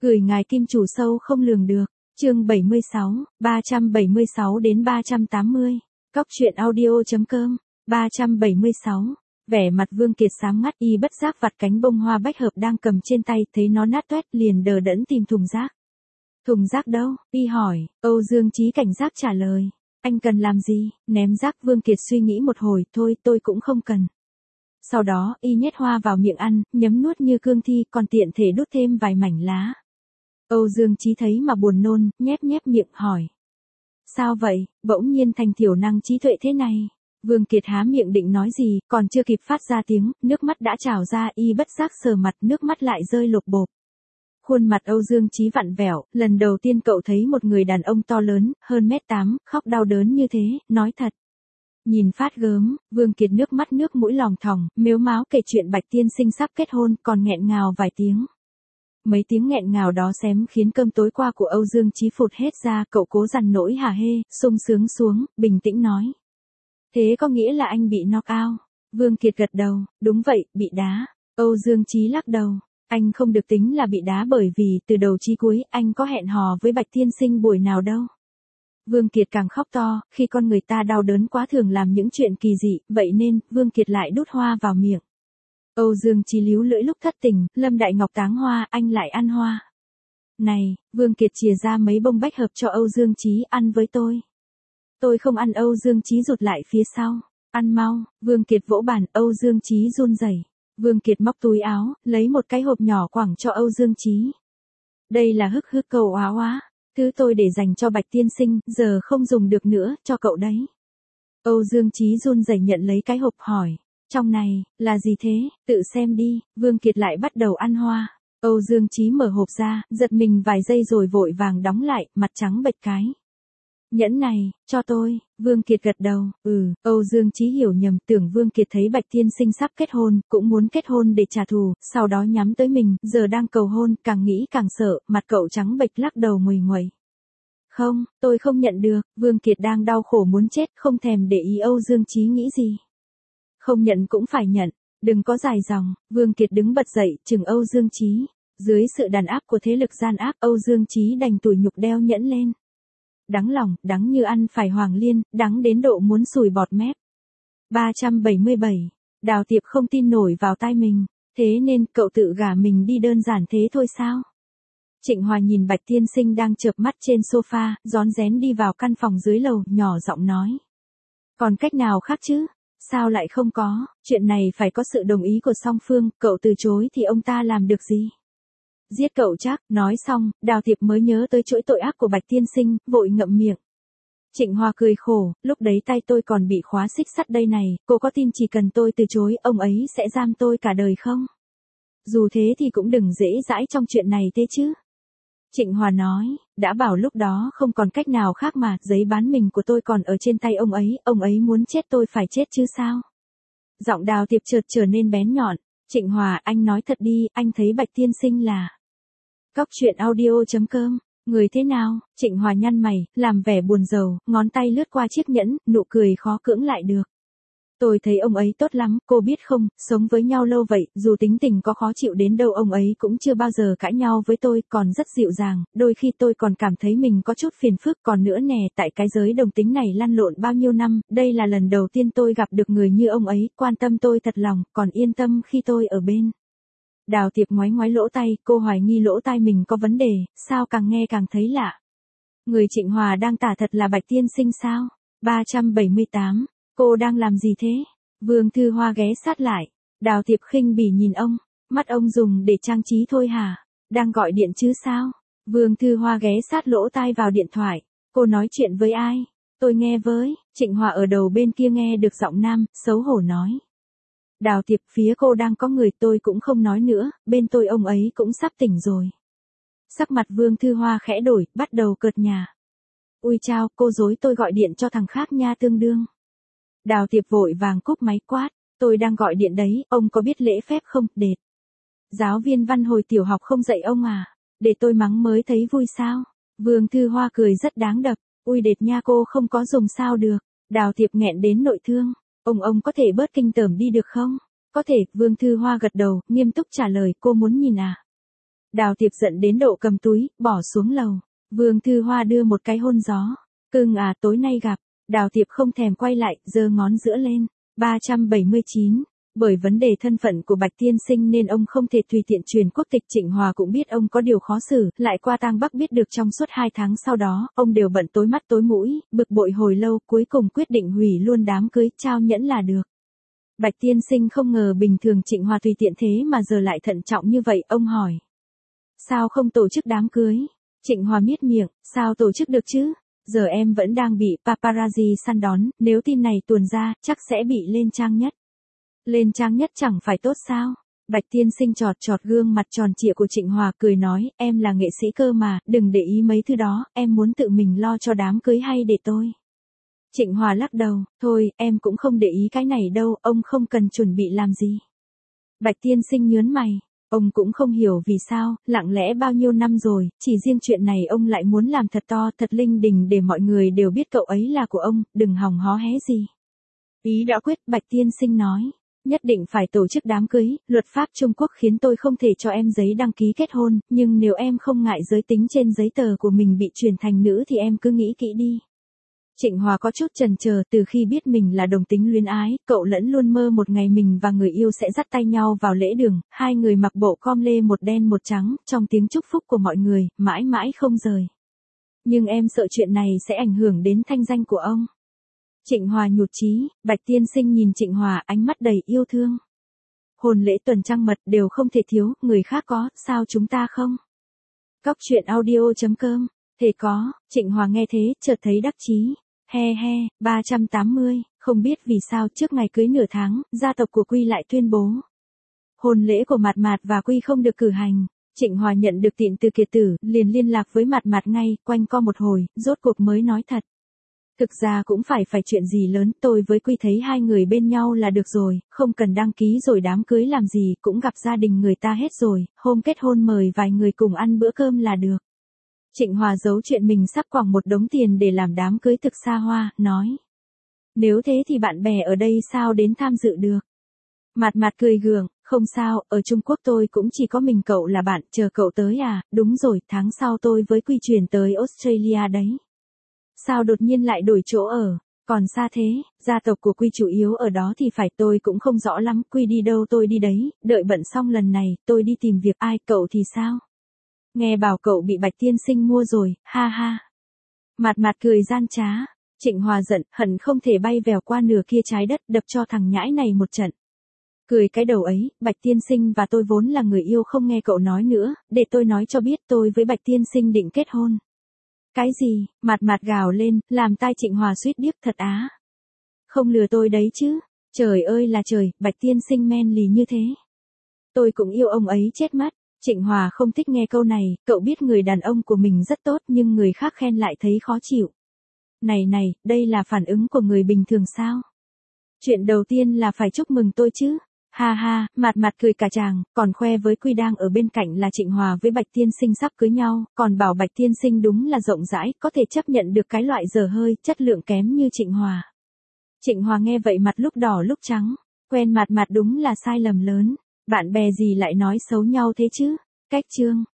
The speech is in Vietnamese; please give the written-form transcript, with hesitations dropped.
Gửi ngài kim chủ sâu không lường được. Chương 76, 376 đến 380. Cóc truyện audio.com. 376. Vẻ mặt Vương Kiệt sáng ngắt, y bất giác vặt cánh bông hoa bách hợp đang cầm trên tay, thấy nó nát toét liền đờ đẫn tìm thùng rác. Thùng rác đâu? Y hỏi. Âu Dương Chí cảnh giác trả lời. Anh cần làm gì? Ném rác. Vương Kiệt suy nghĩ một hồi, thôi tôi cũng không cần. Sau đó, y nhét hoa vào miệng ăn, nhấm nuốt như cương thi, còn tiện thể đút thêm vài mảnh lá. Âu Dương Chí thấy mà buồn nôn, nhép nhép miệng hỏi. Sao vậy, bỗng nhiên thành thiểu năng trí tuệ thế này? Vương Kiệt há miệng định nói gì, còn chưa kịp phát ra tiếng, nước mắt đã trào ra, y bất giác sờ mặt, nước mắt lại rơi lộp bộp. Khuôn mặt Âu Dương Chí vặn vẹo, lần đầu tiên cậu thấy một người đàn ông to lớn, hơn 1m8, khóc đau đớn như thế, nói thật. Nhìn phát gớm, Vương Kiệt nước mắt nước mũi lòng thòng, mếu máo kể chuyện Bạch Tiên Sinh sắp kết hôn, còn nghẹn ngào vài tiếng. Mấy tiếng nghẹn ngào đó xém khiến cơm tối qua của Âu Dương Chí phụt hết ra, cậu cố dằn nỗi hả hê, sung sướng xuống, bình tĩnh nói. Thế có nghĩa là anh bị knock out? Vương Kiệt gật đầu, đúng vậy, bị đá. Âu Dương Chí lắc đầu, anh không được tính là bị đá bởi vì từ đầu chí cuối anh có hẹn hò với Bạch Tiên Sinh buổi nào đâu. Vương Kiệt càng khóc to, khi con người ta đau đớn quá thường làm những chuyện kỳ dị, vậy nên, Vương Kiệt lại đút hoa vào miệng. Âu Dương Chí líu lưỡi lúc thất tình, Lâm Đại Ngọc táng hoa, anh lại ăn hoa. Này, Vương Kiệt chìa ra mấy bông bách hợp cho Âu Dương Chí, ăn với tôi. Tôi không ăn. Âu Dương Chí rụt lại phía sau. Ăn mau. Vương Kiệt vỗ bàn. Âu Dương Chí run rẩy. Vương Kiệt móc túi áo, lấy một cái hộp nhỏ quẳng cho Âu Dương Chí. Đây là hức hức cầu oá oá. Thứ tôi để dành cho Bạch Tiên Sinh, giờ không dùng được nữa, cho cậu đấy. Âu Dương Chí run rẩy nhận lấy cái hộp hỏi. Trong này, là gì thế, tự xem đi. Vương Kiệt lại bắt đầu ăn hoa. Âu Dương Chí mở hộp ra, giật mình vài giây rồi vội vàng đóng lại, mặt trắng bệch cái. Nhẫn này, cho tôi. Vương Kiệt gật đầu. Âu Dương Chí hiểu nhầm, tưởng Vương Kiệt thấy Bạch Tiên Sinh sắp kết hôn, cũng muốn kết hôn để trả thù, sau đó nhắm tới mình, giờ đang cầu hôn, càng nghĩ càng sợ, mặt cậu trắng bệch lắc đầu nguầy nguầy. Không, tôi không nhận được. Vương Kiệt đang đau khổ muốn chết, không thèm để ý Âu Dương Chí nghĩ gì. Không nhận cũng phải nhận, đừng có dài dòng. Vương Kiệt đứng bật dậy, chừng Âu Dương Chí. Dưới sự đàn áp của thế lực gian ác, Âu Dương Chí đành tủi nhục đeo nhẫn lên. Đắng lòng, đắng như ăn phải hoàng liên, đắng đến độ muốn sùi bọt mép. 377. Đào Tiệp không tin nổi vào tai mình. Thế nên cậu tự gả mình đi đơn giản thế thôi sao? Trịnh Hòa nhìn Bạch Tiên Sinh đang chợp mắt trên sofa, rón rén đi vào căn phòng dưới lầu, nhỏ giọng nói. Còn cách nào khác chứ? Sao lại không có? Chuyện này phải có sự đồng ý của song phương, cậu từ chối thì ông ta làm được gì? Giết cậu chắc. Nói xong, Đào Tiệp mới nhớ tới chuỗi tội ác của Bạch Tiên Sinh, vội ngậm miệng. Trịnh Hòa cười khổ, lúc đấy tay tôi còn bị khóa xích sắt đây này, cô có tin chỉ cần tôi từ chối, ông ấy sẽ giam tôi cả đời không? Dù thế thì cũng đừng dễ dãi trong chuyện này thế chứ. Trịnh Hòa nói, đã bảo lúc đó không còn cách nào khác mà, giấy bán mình của tôi còn ở trên tay ông ấy muốn chết tôi phải chết chứ sao? Giọng Đào Tiệp chợt trở nên bén nhọn. Trịnh Hòa, anh nói thật đi, anh thấy Bạch Tiên Sinh là... Cóc truyện audio.com. Người thế nào? Trịnh Hòa nhăn mày, làm vẻ buồn rầu, ngón tay lướt qua chiếc nhẫn, nụ cười khó cưỡng lại được. Tôi thấy ông ấy tốt lắm, cô biết không, sống với nhau lâu vậy, dù tính tình có khó chịu đến đâu ông ấy cũng chưa bao giờ cãi nhau với tôi, còn rất dịu dàng, đôi khi tôi còn cảm thấy mình có chút phiền phức, còn nữa nè, tại cái giới đồng tính này lăn lộn bao nhiêu năm, đây là lần đầu tiên tôi gặp được người như ông ấy, quan tâm tôi thật lòng, còn yên tâm khi tôi ở bên. Đào Tiệp ngoáy ngoáy lỗ tai, cô hoài nghi lỗ tai mình có vấn đề, sao càng nghe càng thấy lạ. Người Trịnh Hòa đang tả thật là Bạch Tiên Sinh sao? 378. Cô đang làm gì thế? Vương Thư Hoa ghé sát lại. Đào Tiệp khinh bỉ nhìn ông. Mắt ông dùng để trang trí thôi hả? Đang gọi điện chứ sao? Vương Thư Hoa ghé sát lỗ tai vào điện thoại. Cô nói chuyện với ai? Tôi nghe với. Trịnh Hòa ở đầu bên kia nghe được giọng nam, xấu hổ nói. Đào Tiệp, phía cô đang có người, tôi cũng không nói nữa, bên tôi ông ấy cũng sắp tỉnh rồi. Sắc mặt Vương Thư Hoa khẽ đổi, bắt đầu cợt nhả. Ui chao, cô dối tôi gọi điện cho thằng khác nha tương đương. Đào Tiệp vội vàng cúp máy quát, tôi đang gọi điện đấy, ông có biết lễ phép không, đệt. Giáo viên văn hồi tiểu học không dạy ông à, để tôi mắng mới thấy vui sao. Vương Thư Hoa cười rất đáng đập, ui đệt nha cô không có dùng sao được. Đào Tiệp nghẹn đến nội thương, ông có thể bớt kinh tởm đi được không? Có thể, Vương Thư Hoa gật đầu, nghiêm túc trả lời, cô muốn nhìn à? Đào Tiệp giận đến độ cầm túi, bỏ xuống lầu. Vương Thư Hoa đưa một cái hôn gió. Cưng à, tối nay gặp. Đào Tiệp không thèm quay lại, giơ ngón giữa lên. 379. Bởi vấn đề thân phận của Bạch Tiên Sinh nên ông không thể tùy tiện truyền quốc tịch. Trịnh Hòa cũng biết ông có điều khó xử, lại qua tang Bắc biết được trong suốt 2 tháng sau đó, ông đều bận tối mắt tối mũi, bực bội hồi lâu, cuối cùng quyết định hủy luôn đám cưới, trao nhẫn là được. Bạch Tiên Sinh không ngờ bình thường Trịnh Hòa tùy tiện thế mà giờ lại thận trọng như vậy, ông hỏi. Sao không tổ chức đám cưới? Trịnh Hòa miết miệng, sao tổ chức được chứ? Giờ em vẫn đang bị paparazzi săn đón, nếu tin này tuồn ra, chắc sẽ bị lên trang nhất. Lên trang nhất chẳng phải tốt sao? Bạch Tiên Sinh chọt chọt gương mặt tròn trịa của Trịnh Hòa cười nói, em là nghệ sĩ cơ mà, đừng để ý mấy thứ đó, em muốn tự mình lo cho đám cưới hay để tôi? Trịnh Hòa lắc đầu, thôi, em cũng không để ý cái này đâu, ông không cần chuẩn bị làm gì. Bạch Tiên Sinh nhớn mày, ông cũng không hiểu vì sao, lặng lẽ bao nhiêu năm rồi, chỉ riêng chuyện này ông lại muốn làm thật to, thật linh đình để mọi người đều biết cậu ấy là của ông, đừng hòng hó hé gì. Ý đã quyết, Bạch Tiên Sinh nói. Nhất định phải tổ chức đám cưới, luật pháp Trung Quốc khiến tôi không thể cho em giấy đăng ký kết hôn, nhưng nếu em không ngại giới tính trên giấy tờ của mình bị chuyển thành nữ thì em cứ nghĩ kỹ đi. Trịnh Hòa có chút chần chờ, từ khi biết mình là đồng tính luyến ái, cậu lẫn luôn mơ một ngày mình và người yêu sẽ dắt tay nhau vào lễ đường, hai người mặc bộ com lê một đen một trắng, trong tiếng chúc phúc của mọi người, mãi mãi không rời. Nhưng em sợ chuyện này sẽ ảnh hưởng đến thanh danh của ông. Trịnh Hòa nhụt chí, Bạch Tiên Sinh nhìn Trịnh Hòa ánh mắt đầy yêu thương. Hôn lễ tuần trăng mật đều không thể thiếu, người khác có, sao chúng ta không? Cóc truyện audio.com, thể có, Trịnh Hòa nghe thế, chợt thấy đắc chí. He he, 380, không biết vì sao trước ngày cưới nửa tháng, gia tộc của Quy lại tuyên bố. Hôn lễ của Mạt Mạt và Quy không được cử hành. Trịnh Hòa nhận được tin từ Kiệt Tử, liền liên lạc với Mạt Mạt ngay, quanh co một hồi, rốt cuộc mới nói thật. Thực ra cũng phải chuyện gì lớn, tôi với Quy thấy hai người bên nhau là được rồi, không cần đăng ký rồi đám cưới làm gì, cũng gặp gia đình người ta hết rồi, hôm kết hôn mời vài người cùng ăn bữa cơm là được. Trịnh Hòa giấu chuyện mình sắp quẳng một đống tiền để làm đám cưới thực xa hoa, nói. Nếu thế thì bạn bè ở đây sao đến tham dự được? Mạt Mạt cười gượng, không sao, ở Trung Quốc tôi cũng chỉ có mình cậu là bạn, chờ cậu tới à, đúng rồi, tháng sau tôi với Quy chuyển tới Australia đấy. Sao đột nhiên lại đổi chỗ ở, còn xa thế, gia tộc của Quy chủ yếu ở đó thì phải, tôi cũng không rõ lắm, Quy đi đâu tôi đi đấy, đợi bận xong lần này, tôi đi tìm việc, ai, cậu thì sao? Nghe bảo cậu bị Bạch Tiên Sinh mua rồi, ha ha. Mạt Mạt cười gian trá, Trịnh Hòa giận, hận không thể bay vèo qua nửa kia trái đất, đập cho thằng nhãi này một trận. Cười cái đầu ấy, Bạch Tiên Sinh và tôi vốn là người yêu, không nghe cậu nói nữa, để tôi nói cho biết tôi với Bạch Tiên Sinh định kết hôn. Cái gì? Mạt Mạt gào lên, làm tai Trịnh Hòa suýt điếc, thật á. Không lừa tôi đấy chứ. Trời ơi là trời, Bạch Tiên Sinh men lì như thế. Tôi cũng yêu ông ấy chết mất. Trịnh Hòa không thích nghe câu này, cậu biết người đàn ông của mình rất tốt nhưng người khác khen lại thấy khó chịu. Này này, đây là phản ứng của người bình thường sao? Chuyện đầu tiên là phải chúc mừng tôi chứ. Ha ha, Mạt Mạt cười cả tràng, còn khoe với Quy đang ở bên cạnh là Trịnh Hòa với Bạch Tiên Sinh sắp cưới nhau, còn bảo Bạch Tiên Sinh đúng là rộng rãi, có thể chấp nhận được cái loại dở hơi, chất lượng kém như Trịnh Hòa. Trịnh Hòa nghe vậy mặt lúc đỏ lúc trắng, quen Mạt Mạt đúng là sai lầm lớn, bạn bè gì lại nói xấu nhau thế chứ? Cách chương